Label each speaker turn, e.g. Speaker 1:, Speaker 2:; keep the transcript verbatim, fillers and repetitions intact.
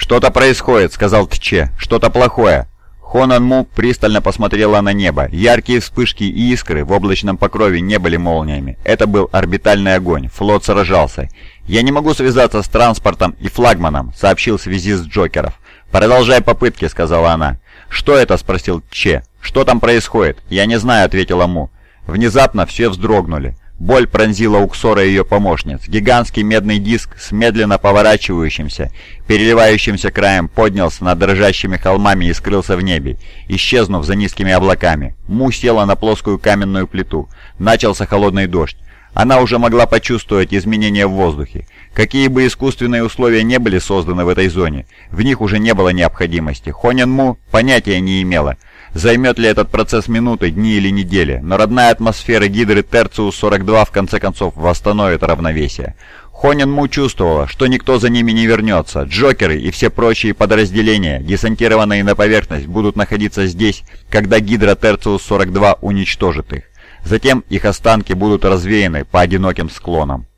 Speaker 1: «Что-то происходит», — сказал Тче. «Что-то плохое». Хонан Му пристально посмотрела на небо. Яркие вспышки и искры в облачном покрове не были молниями. Это был орбитальный огонь. Флот сражался. «Я не могу связаться с транспортом и флагманом», — сообщил связист Джокеров. «Продолжай попытки», — сказала она. «Что это?» — спросил Тче. «Что там происходит?» «Я не знаю», — ответила Му. Внезапно все вздрогнули. Боль пронзила Уксора и ее помощниц. Гигантский медный диск с медленно поворачивающимся, переливающимся краем поднялся над дрожащими холмами и скрылся в небе, исчезнув за низкими облаками. Му села на плоскую каменную плиту. Начался холодный дождь. Она уже могла почувствовать изменения в воздухе. Какие бы искусственные условия не были созданы в этой зоне, в них уже не было необходимости. Хонин Му понятия не имела, займет ли этот процесс минуты, дни или недели, но родная атмосфера гидры Терциус сорок два в конце концов восстановит равновесие. Хонин Му чувствовала, что никто за ними не вернется. Джокеры и все прочие подразделения, десантированные на поверхность, будут находиться здесь, когда гидра Терциус сорок два уничтожит их. Затем их останки будут развеяны по одиноким склонам.